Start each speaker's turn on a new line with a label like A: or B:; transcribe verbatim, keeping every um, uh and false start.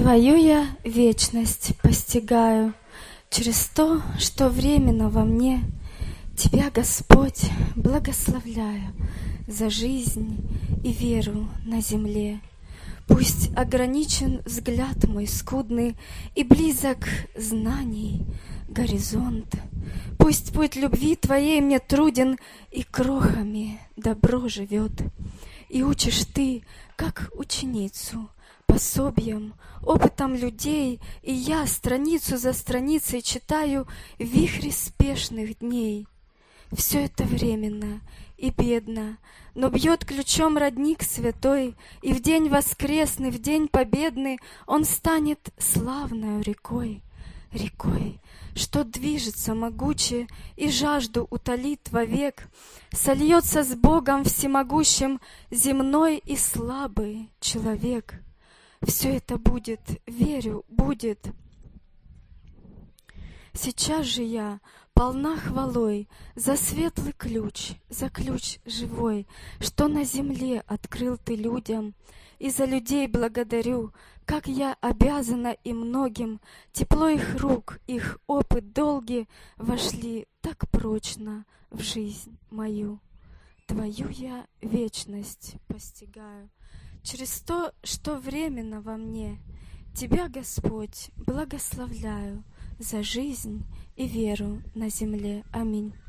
A: Твою я вечность постигаю через то, что временно во мне. Тебя, Господь, благословляю за жизнь и веру на земле. Пусть ограничен взгляд мой скудный и близок знаний горизонт. Пусть путь любви Твоей мне труден и крохами добро живет. И учишь Ты, как ученицу, пособием, опытом людей, и я страницу за страницей читаю в вихре спешных дней. Все это временно и бедно, но бьет ключом родник святой, и в день воскресный, в день победный он станет славною рекой, рекой, что движется могуче и жажду утолит вовек, сольется с Богом всемогущим земной и слабый человек. Все это будет, верю, будет. Сейчас же я полна хвалой за светлый ключ, за ключ живой, что на земле открыл Ты людям, и за людей благодарю, как я обязана им многим. Тепло их рук, их опыт долгий вошли так прочно в жизнь мою. Твою я вечность постигаю через то, что временно во мне. Тебя, Господь, благословляю за жизнь и веру на земле. Аминь.